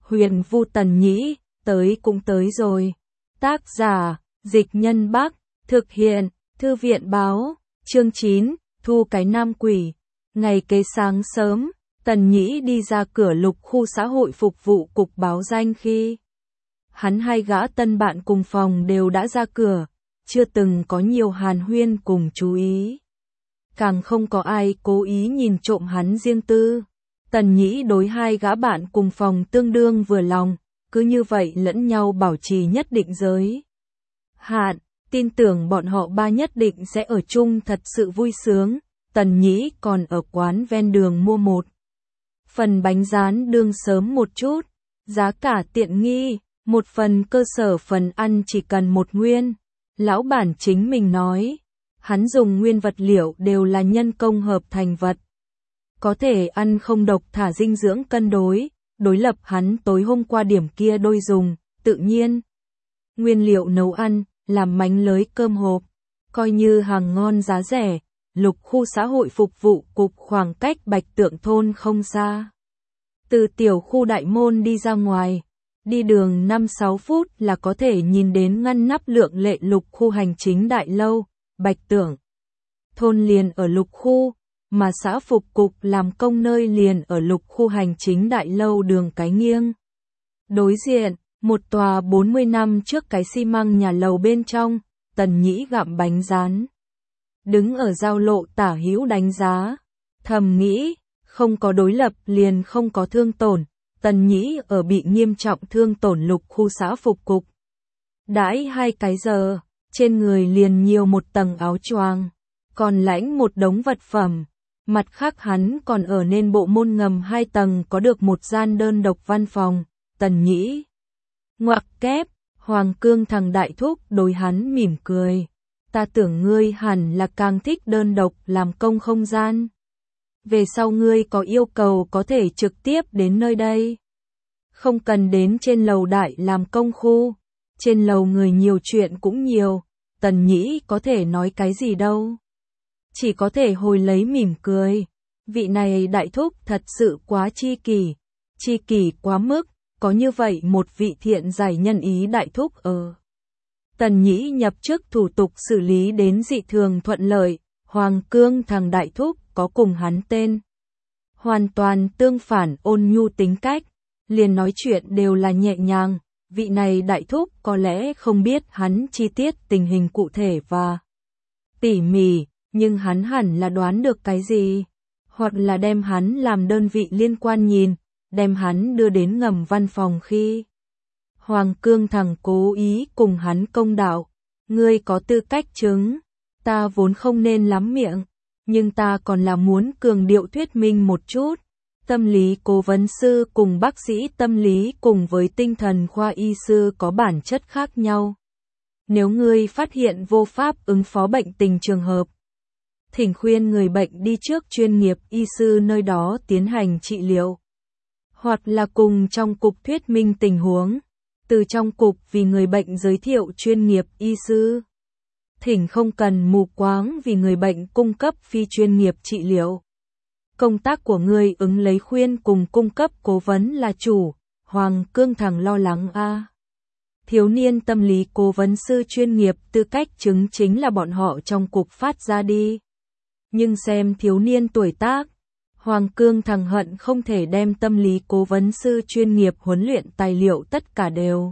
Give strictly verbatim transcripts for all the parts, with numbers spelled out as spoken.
Huyền Vu Tần Nhĩ, tới cũng tới rồi. Tác giả, Dịch Nhân Bắc, thực hiện, Thư viện Báo, chương chín, Thu cái Nam Quỷ. Ngày kế sáng sớm, Tần Nhĩ đi ra cửa Lục khu xã hội phục vụ cục báo danh khi hắn hai gã tân bạn cùng phòng đều đã ra cửa, chưa từng có nhiều hàn huyên cùng chú ý. Càng không có ai cố ý nhìn trộm hắn riêng tư. Tần Nhĩ đối hai gã bạn cùng phòng tương đương vừa lòng, cứ như vậy lẫn nhau bảo trì nhất định giới hạn, tin tưởng bọn họ ba nhất định sẽ ở chung thật sự vui sướng. Tần Nhĩ còn ở quán ven đường mua một phần bánh rán đương sớm một chút, giá cả tiện nghi, một phần cơ sở phần ăn chỉ cần một nguyên. Lão bản chính mình nói, hắn dùng nguyên vật liệu đều là nhân công hợp thành vật. Có thể ăn không độc thả dinh dưỡng cân đối, đối lập hắn tối hôm qua điểm kia đôi dùng, tự nhiên. Nguyên liệu nấu ăn, làm mánh lưới cơm hộp, coi như hàng ngon giá rẻ. Lục khu xã hội phục vụ cục khoảng cách Bạch Tượng thôn không xa. Từ tiểu khu đại môn đi ra ngoài, đi đường năm sáu phút là có thể nhìn đến ngăn nắp lượng lệ lục khu hành chính đại lâu. Bạch Tượng thôn liền ở lục khu, mà xã phục cục làm công nơi liền ở lục khu hành chính đại lâu đường cái nghiêng. Đối diện, một tòa bốn mươi năm trước cái xi măng nhà lầu bên trong, Tần Nhĩ gặm bánh rán. Đứng ở giao lộ tả hữu đánh giá, thầm nghĩ, không có đối lập liền không có thương tổn. Tần Nhĩ ở bị nghiêm trọng thương tổn lục khu xã phục cục. Đãi hai cái giờ, trên người liền nhiều một tầng áo choàng, còn lãnh một đống vật phẩm. Mặt khác hắn còn ở nên bộ môn ngầm hai tầng có được một gian đơn độc văn phòng. Tần Nhĩ ngoặc kép, Hoàng Cương thằng đại thúc đối hắn mỉm cười. Ta tưởng ngươi hẳn là càng thích đơn độc làm công không gian. Về sau ngươi có yêu cầu có thể trực tiếp đến nơi đây. Không cần đến trên lầu đại làm công khu. Trên lầu người nhiều chuyện cũng nhiều. Tần Nhĩ có thể nói cái gì đâu. Chỉ có thể hồi lấy mỉm cười. Vị này đại thúc thật sự quá chi kỷ. Chi kỷ quá mức. Có như vậy một vị thiện giải nhân ý đại thúc ở. Tần Nhĩ nhập chức thủ tục xử lý đến dị thường thuận lợi, Hoàng Cương thằng đại thúc có cùng hắn tên. Hoàn toàn tương phản ôn nhu tính cách, liền nói chuyện đều là nhẹ nhàng, vị này đại thúc có lẽ không biết hắn chi tiết tình hình cụ thể và tỉ mỉ, nhưng hắn hẳn là đoán được cái gì, hoặc là đem hắn làm đơn vị liên quan nhìn, đem hắn đưa đến ngầm văn phòng khi. Hoàng Cương thằng cố ý cùng hắn công đạo, ngươi có tư cách chứng, ta vốn không nên lắm miệng, nhưng ta còn là muốn cường điệu thuyết minh một chút. Tâm lý cố vấn sư cùng bác sĩ tâm lý cùng với tinh thần khoa y sư có bản chất khác nhau. Nếu ngươi phát hiện vô pháp ứng phó bệnh tình trường hợp, thỉnh khuyên người bệnh đi trước chuyên nghiệp y sư nơi đó tiến hành trị liệu, hoặc là cùng trong cục thuyết minh tình huống. Từ trong cục vì người bệnh giới thiệu chuyên nghiệp y sư. Thỉnh không cần mù quáng vì người bệnh cung cấp phi chuyên nghiệp trị liệu. Công tác của ngươi ứng lấy khuyên cùng cung cấp cố vấn là chủ. Hoàng Cương thằng lo lắng a. À. Thiếu niên tâm lý cố vấn sư chuyên nghiệp tư cách chứng chính là bọn họ trong cục phát ra đi. Nhưng xem thiếu niên tuổi tác, Hoàng Cương thằng hận không thể đem tâm lý cố vấn sư chuyên nghiệp huấn luyện tài liệu tất cả đều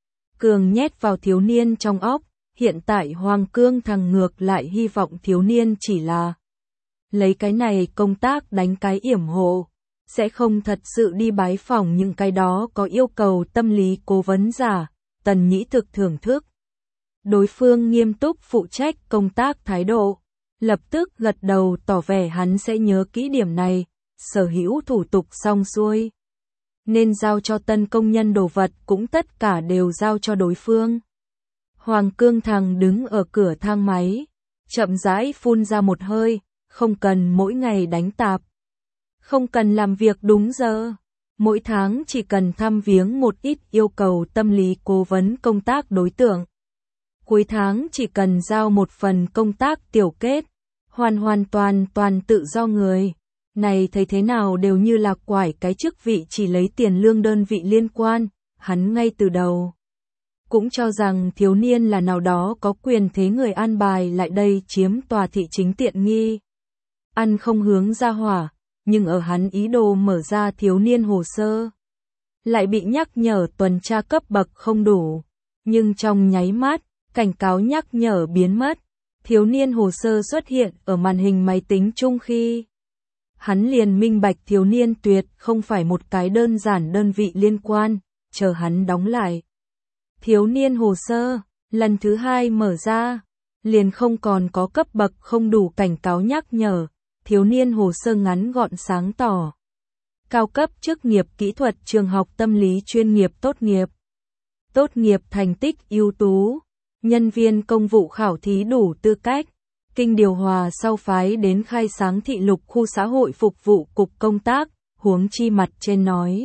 cường nhét vào thiếu niên trong óc. Hiện tại Hoàng Cương thằng ngược lại hy vọng thiếu niên chỉ là lấy cái này công tác đánh cái yểm hộ, sẽ không thật sự đi bái phỏng những cái đó có yêu cầu tâm lý cố vấn giả. Tần Nhĩ thực thưởng thức đối phương nghiêm túc phụ trách công tác thái độ, lập tức gật đầu tỏ vẻ hắn sẽ nhớ kỹ điểm này. Sở hữu thủ tục xong xuôi, nên giao cho tân công nhân đồ vật cũng tất cả đều giao cho đối phương. Hoàng Cương thằng đứng ở cửa thang máy, chậm rãi phun ra một hơi, không cần mỗi ngày đánh tạp, không cần làm việc đúng giờ, mỗi tháng chỉ cần thăm viếng một ít yêu cầu tâm lý cố vấn công tác đối tượng. Cuối tháng chỉ cần giao một phần công tác tiểu kết, hoàn hoàn toàn toàn tự do người. Này thấy thế nào đều như là quải cái chức vị chỉ lấy tiền lương đơn vị liên quan, hắn ngay từ đầu cũng cho rằng thiếu niên là nào đó có quyền thế người an bài lại đây chiếm tòa thị chính tiện nghi. Ăn không hướng ra hỏa, nhưng ở hắn ý đồ mở ra thiếu niên hồ sơ, lại bị nhắc nhở tuần tra cấp bậc không đủ. Nhưng trong nháy mắt, cảnh cáo nhắc nhở biến mất, thiếu niên hồ sơ xuất hiện ở màn hình máy tính chung khi hắn liền minh bạch thiếu niên tuyệt không phải một cái đơn giản đơn vị liên quan, chờ hắn đóng lại. Thiếu niên hồ sơ, lần thứ hai mở ra, liền không còn có cấp bậc không đủ cảnh cáo nhắc nhở, thiếu niên hồ sơ ngắn gọn sáng tỏ. Cao cấp chức nghiệp kỹ thuật trường học tâm lý chuyên nghiệp tốt nghiệp. Tốt nghiệp thành tích ưu tú, nhân viên công vụ khảo thí đủ tư cách, kinh điều hòa sau phái đến khai sáng thị lục khu xã hội phục vụ cục công tác, huống chi mặt trên nói.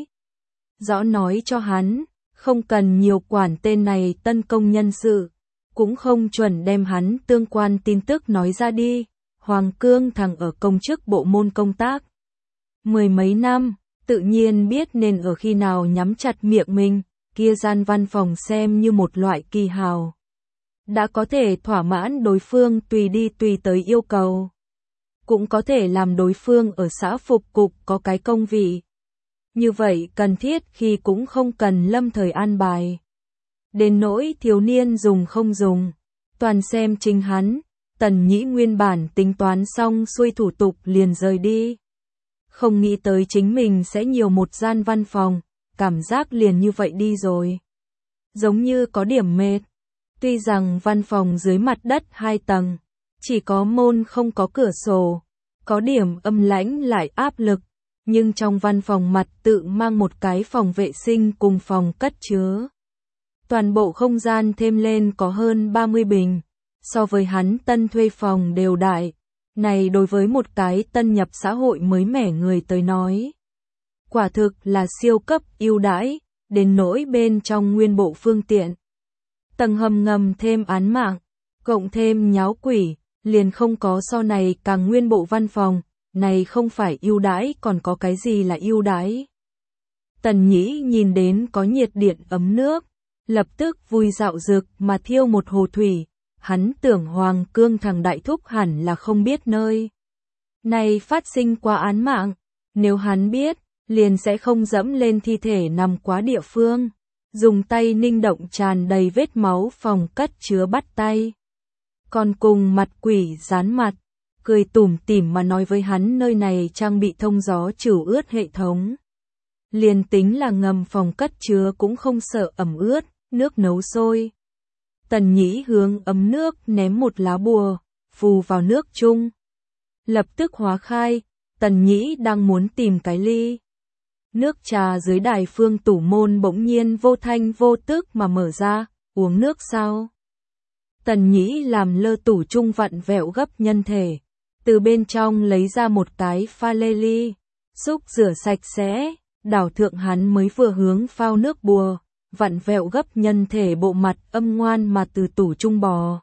Rõ nói cho hắn, không cần nhiều quản tên này tân công nhân sự, cũng không chuẩn đem hắn tương quan tin tức nói ra đi. Hoàng Cương thằng ở công chức bộ môn công tác mười mấy năm, tự nhiên biết nên ở khi nào nhắm chặt miệng mình, kia gian văn phòng xem như một loại kỳ hào. Đã có thể thỏa mãn đối phương tùy đi tùy tới yêu cầu, cũng có thể làm đối phương ở xã phục cục có cái công vị. Như vậy cần thiết khi cũng không cần lâm thời an bài. Đến nỗi thiếu niên dùng không dùng, toàn xem chính hắn. Tần Nhĩ nguyên bản tính toán xong xuôi thủ tục liền rời đi. Không nghĩ tới chính mình sẽ nhiều một gian văn phòng, cảm giác liền như vậy đi rồi. Giống như có điểm mệt. Tuy rằng văn phòng dưới mặt đất hai tầng, chỉ có môn không có cửa sổ, có điểm âm lãnh lại áp lực, nhưng trong văn phòng mặt tự mang một cái phòng vệ sinh cùng phòng cất chứa. Toàn bộ không gian thêm lên có hơn ba mươi bình. So với hắn tân thuê phòng đều đại, này đối với một cái tân nhập xã hội mới mẻ người tới nói. Quả thực là siêu cấp ưu đãi, đến nỗi bên trong nguyên bộ phương tiện. Tầng hầm ngầm thêm án mạng, cộng thêm nháo quỷ, liền không có so này càng nguyên bộ văn phòng, này không phải ưu đãi còn có cái gì là ưu đãi. Tần Nhĩ nhìn đến có nhiệt điện ấm nước, lập tức vui dạo dực mà thiêu một hồ thủy. Hắn tưởng Hoàng Cương thằng đại thúc hẳn là không biết nơi này phát sinh qua án mạng, nếu hắn biết, liền sẽ không dẫm lên thi thể nằm quá địa phương, dùng tay ninh động tràn đầy vết máu phòng cất chứa bắt tay. Còn cùng mặt quỷ dán mặt, cười tủm tỉm mà nói với hắn nơi này trang bị thông gió trừ ướt hệ thống. Liền tính là ngầm phòng cất chứa cũng không sợ ẩm ướt, nước nấu sôi. Tần Nhĩ hướng ấm nước ném một lá bùa, phù vào nước chung. Lập tức hóa khai, Tần Nhĩ đang muốn tìm cái ly. Nước trà dưới đài phương tủ môn bỗng nhiên vô thanh vô tức mà mở ra, uống nước sao? Tần Nhĩ làm lơ tủ chung vặn vẹo gấp nhân thể, từ bên trong lấy ra một cái pha lê ly, xúc rửa sạch sẽ, đảo thượng hắn mới vừa hướng phao nước bùa. Vặn vẹo gấp nhân thể bộ mặt âm ngoan mà từ tủ trung bò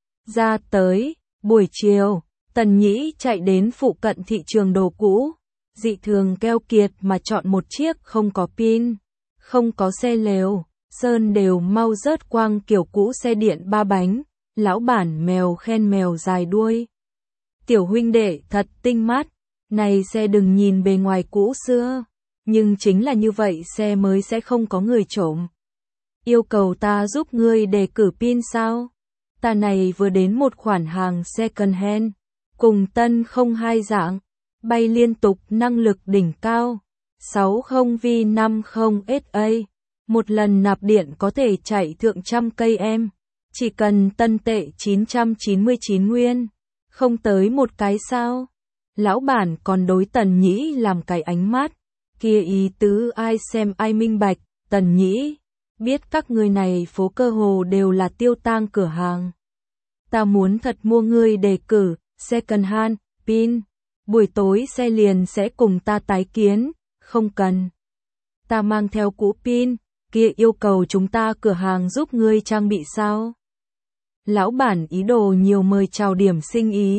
ra tới. Buổi chiều, Tần Nhĩ chạy đến phụ cận thị trường đồ cũ, dị thường keo kiệt mà chọn một chiếc không có pin, không có xe lều, sơn đều mau rớt quang kiểu cũ xe điện ba bánh. Lão bản mèo khen mèo dài đuôi. Tiểu huynh đệ thật tinh mắt, này xe đừng nhìn bề ngoài cũ xưa, nhưng chính là như vậy xe mới sẽ không có người trộm. Yêu cầu ta giúp ngươi đề cử pin sao? Ta này vừa đến một khoản hàng second hand, cùng tân không hai dạng, bay liên tục năng lực đỉnh cao, sáu mươi V năm mươi S A, một lần nạp điện có thể chạy thượng trăm cây em, chỉ cần tân tệ chín trăm chín mươi chín nguyên, không tới một cái sao? Lão bản còn đối Tần Nhĩ làm cái ánh mắt, kia ý tứ ai xem ai minh bạch. Tần Nhĩ biết các người này phố cơ hồ đều là tiêu tang cửa hàng. Ta muốn thật mua ngươi đề cử, second hand, pin. Buổi tối xe liền sẽ cùng ta tái kiến, không cần. Ta mang theo cũ pin, kia yêu cầu chúng ta cửa hàng giúp ngươi trang bị sao? Lão bản ý đồ nhiều mời chào điểm sinh ý,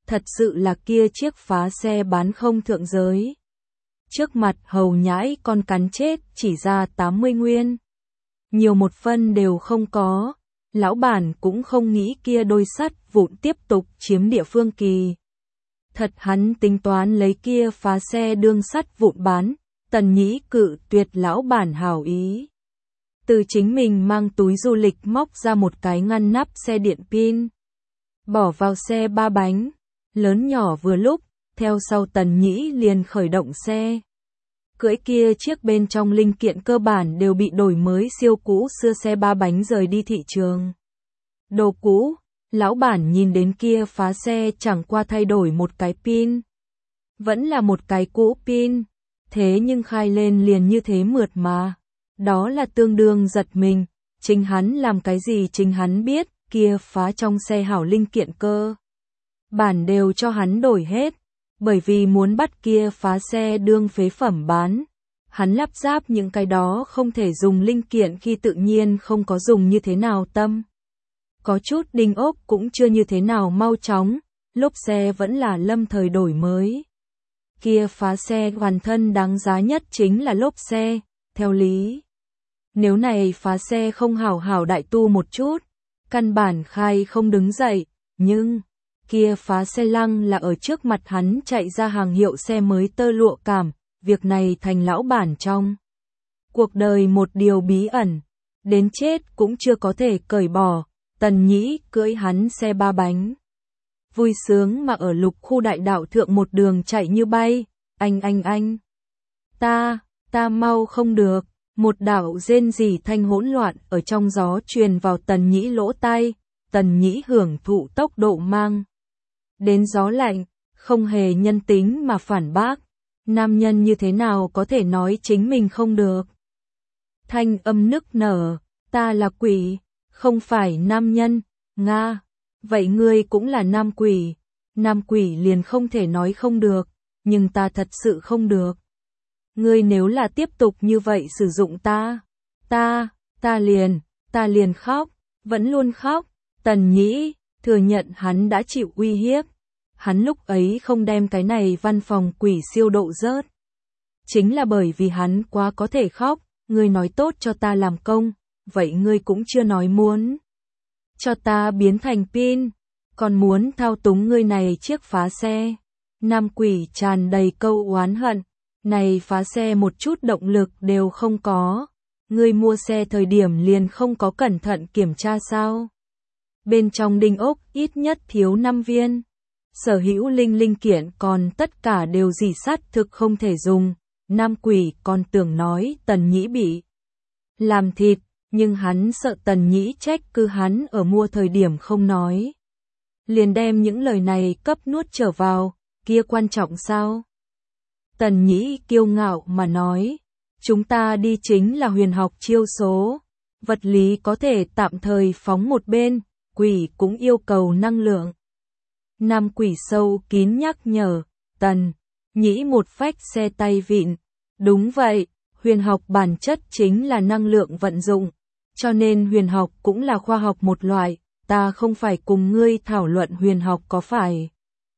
thật sự là kia chiếc phá xe bán không thượng giới. Trước mặt hầu nhãi con cắn chết chỉ ra tám mươi nguyên. Nhiều một phân đều không có, lão bản cũng không nghĩ kia đôi sắt vụn tiếp tục chiếm địa phương kỳ. Thật hắn tính toán lấy kia phá xe đương sắt vụn bán, Tần Nhĩ cự tuyệt lão bản hảo ý. Từ chính mình mang túi du lịch móc ra một cái ngăn nắp xe điện pin. Bỏ vào xe ba bánh, lớn nhỏ vừa lúc, theo sau Tần Nhĩ liền khởi động xe. Cưỡi kia chiếc bên trong linh kiện cơ bản đều bị đổi mới siêu cũ xưa xe ba bánh rời đi thị trường. Đồ cũ, lão bản nhìn đến kia phá xe chẳng qua thay đổi một cái pin. Vẫn là một cái cũ pin, thế nhưng khai lên liền như thế mượt mà. Đó là tương đương giật mình, chính hắn làm cái gì chính hắn biết, kia phá trong xe hảo linh kiện cơ. Bản đều cho hắn đổi hết, bởi vì muốn bắt kia phá xe đương phế phẩm bán. Hắn lắp ráp những cái đó không thể dùng linh kiện khi tự nhiên không có dùng như thế nào tâm. Có chút đinh ốc cũng chưa như thế nào mau chóng, lốp xe vẫn là lâm thời đổi mới. Kia phá xe hoàn thân đáng giá nhất chính là lốp xe, theo lý. Nếu này phá xe không hảo hảo đại tu một chút, căn bản khai không đứng dậy, nhưng kia phá xe lăng là ở trước mặt hắn chạy ra hàng hiệu xe mới tơ lụa cảm, việc này thành lão bản trong cuộc đời một điều bí ẩn, đến chết cũng chưa có thể cởi bỏ. Tần Nhĩ cưỡi hắn xe ba bánh, vui sướng mà ở lục khu đại đạo thượng một đường chạy như bay. Anh anh anh, ta, ta mau không được. Một đạo rên rỉ thanh hỗn loạn ở trong gió truyền vào Tần Nhĩ lỗ tai. Tần Nhĩ hưởng thụ tốc độ mang đến gió lạnh, không hề nhân tính mà phản bác. Nam nhân như thế nào có thể nói chính mình không được? Thanh âm nức nở, ta là quỷ, không phải nam nhân. Nga, vậy ngươi cũng là nam quỷ. Nam quỷ liền không thể nói không được, nhưng ta thật sự không được. Ngươi nếu là tiếp tục như vậy sử dụng ta, ta, ta liền, ta liền khóc, vẫn luôn khóc. Tần Nhĩ thừa nhận hắn đã chịu uy hiếp. Hắn lúc ấy không đem cái này văn phòng quỷ siêu độ rớt. Chính là bởi vì hắn quá có thể khóc. Ngươi nói tốt cho ta làm công, vậy ngươi cũng chưa nói muốn cho ta biến thành pin, còn muốn thao túng ngươi này chiếc phá xe. Nam quỷ tràn đầy câu oán hận. Này phá xe một chút động lực đều không có. Ngươi mua xe thời điểm liền không có cẩn thận kiểm tra sao? Bên trong đinh ốc ít nhất thiếu năm viên. Sở hữu linh linh kiện còn tất cả đều dỉ sắt thực không thể dùng. Nam quỷ còn tưởng nói Tần Nhĩ bị làm thịt, nhưng hắn sợ Tần Nhĩ trách cứ hắn ở mua thời điểm không nói. Liền đem những lời này cấp nuốt trở vào, kia quan trọng sao? Tần Nhĩ kiêu ngạo mà nói, chúng ta đi chính là huyền học chiêu số, vật lý có thể tạm thời phóng một bên, quỷ cũng yêu cầu năng lượng. Nam quỷ sâu kín nhắc nhở, Tần Nhĩ một phách xe tay vịn, đúng vậy, huyền học bản chất chính là năng lượng vận dụng, cho nên huyền học cũng là khoa học một loại, ta không phải cùng ngươi thảo luận huyền học có phải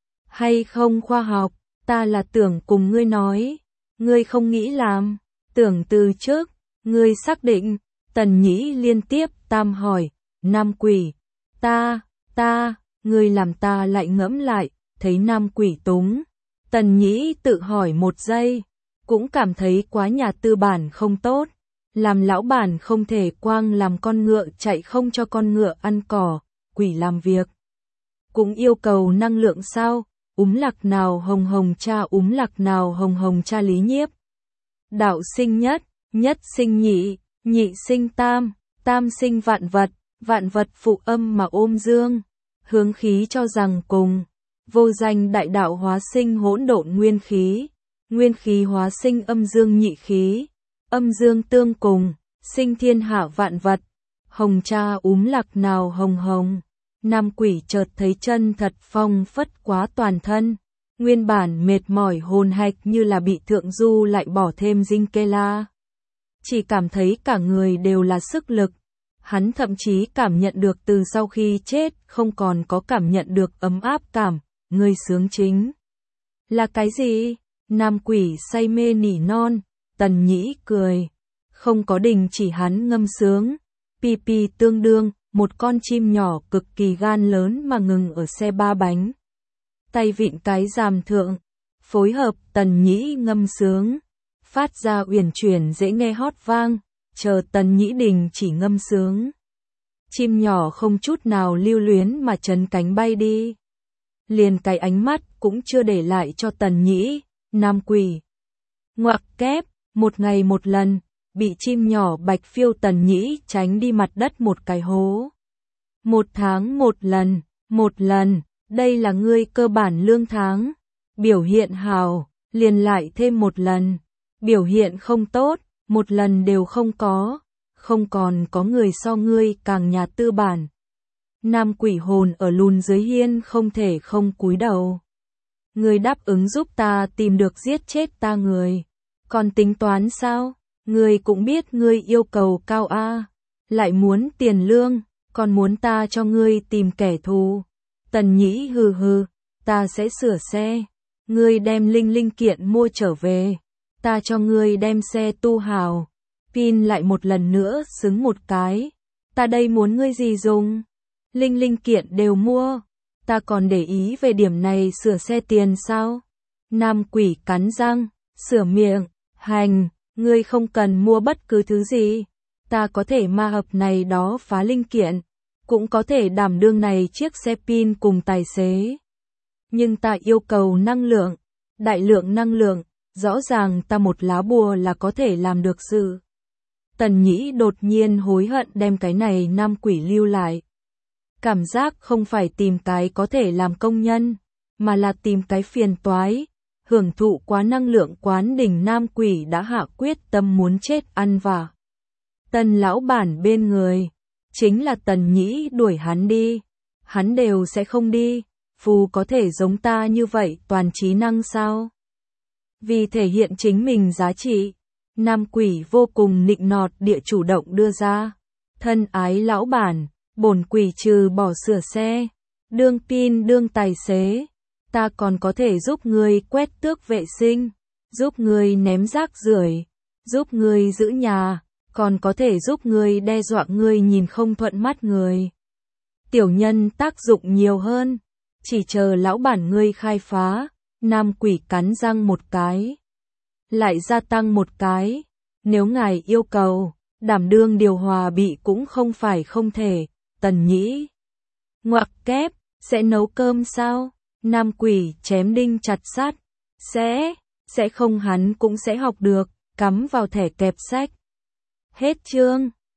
hay không khoa học. Ta là tưởng cùng ngươi nói, ngươi không nghĩ làm, tưởng từ trước, ngươi xác định. Tần Nhĩ liên tiếp tam hỏi, Nam quỷ, ta, ta, ngươi làm ta lại ngẫm lại, thấy Nam quỷ túng. Tần Nhĩ tự hỏi một giây, cũng cảm thấy quá nhà tư bản không tốt, làm lão bản không thể quang làm con ngựa chạy không cho con ngựa ăn cỏ, quỷ làm việc cũng yêu cầu năng lượng sao? Úm lạc nào hồng hồng cha úm lạc nào hồng hồng cha lý nhiếp. Đạo sinh nhất, nhất sinh nhị, nhị sinh tam, tam sinh vạn vật, vạn vật phụ âm mà ôm dương. Hướng khí cho rằng cùng, vô danh đại đạo hóa sinh hỗn độn nguyên khí, nguyên khí hóa sinh âm dương nhị khí, âm dương tương cùng, sinh thiên hạ vạn vật. Hồng cha úm lạc nào hồng hồng. Nam quỷ chợt thấy chân thật phong phất quá toàn thân, nguyên bản mệt mỏi hồn hạch như là bị thượng du lại bỏ thêm dinh kê la. Chỉ cảm thấy cả người đều là sức lực, hắn thậm chí cảm nhận được từ sau khi chết không còn có cảm nhận được ấm áp cảm, ngươi sướng chính là cái gì? Nam quỷ say mê nỉ non, Tần Nhĩ cười, không có đình chỉ hắn ngâm sướng. Pi pi tương đương, một con chim nhỏ cực kỳ gan lớn mà ngừng ở xe ba bánh. Tay vịn cái giàm thượng, phối hợp Tần Nhĩ ngâm sướng, phát ra uyển chuyển dễ nghe hót vang, chờ Tần Nhĩ đình chỉ ngâm sướng. Chim nhỏ không chút nào lưu luyến mà chấn cánh bay đi. Liền cái ánh mắt cũng chưa để lại cho Tần Nhĩ. Nam quỷ ngoặc kép, một ngày một lần, bị chim nhỏ bạch phiêu Tần Nhĩ tránh đi mặt đất một cái hố. Một tháng một lần, một lần, đây là ngươi cơ bản lương tháng. Biểu hiện hào, liền lại thêm một lần. Biểu hiện không tốt, một lần đều không có. Không còn có người so ngươi càng nhà tư bản. Nam quỷ hồn ở lùn dưới hiên không thể không cúi đầu. Ngươi đáp ứng giúp ta tìm được giết chết ta người. Còn tính toán sao? Ngươi cũng biết ngươi yêu cầu cao a, lại muốn tiền lương, còn muốn ta cho ngươi tìm kẻ thù. Tần Nhĩ hừ hừ, ta sẽ sửa xe. Ngươi đem linh linh kiện mua trở về. Ta cho ngươi đem xe tu hào. Pin lại một lần nữa xứng một cái. Ta đây muốn ngươi gì dùng? Linh linh kiện đều mua. Ta còn để ý về điểm này sửa xe tiền sao? Nam quỷ cắn răng, sửa miệng, hành, ngươi không cần mua bất cứ thứ gì. Ta có thể ma hợp này đó phá linh kiện, cũng có thể đảm đương này chiếc xe pin cùng tài xế. Nhưng ta yêu cầu năng lượng, đại lượng năng lượng, rõ ràng ta một lá bùa là có thể làm được sự. Tần Nhĩ đột nhiên hối hận đem cái này nam quỷ lưu lại. Cảm giác không phải tìm cái có thể làm công nhân, mà là tìm cái phiền toái. Hưởng thụ quá năng lượng quán đỉnh nam quỷ đã hạ quyết tâm muốn chết ăn vạ. Tần lão bản bên người, chính là Tần Nhĩ đuổi hắn đi. Hắn đều sẽ không đi, phù có thể giống ta như vậy toàn trí năng sao? Vì thể hiện chính mình giá trị, nam quỷ vô cùng nịnh nọt địa chủ động đưa ra. Thân ái lão bản, bổn quỷ trừ bỏ sửa xe, đương pin đương tài xế, ta còn có thể giúp ngươi quét tước vệ sinh, giúp ngươi ném rác rưởi, giúp ngươi giữ nhà, còn có thể giúp ngươi đe dọa ngươi nhìn không thuận mắt người. Tiểu nhân tác dụng nhiều hơn, chỉ chờ lão bản ngươi khai phá. Nam quỷ cắn răng một cái, lại gia tăng một cái, nếu ngài yêu cầu, đảm đương điều hòa bị cũng không phải không thể. Tần Nhĩ ngoặc kép, sẽ nấu cơm sao? Nam quỷ chém đinh chặt sắt, sẽ, sẽ không, hắn cũng sẽ học được, cắm vào thẻ kẹp sách. Hết chương.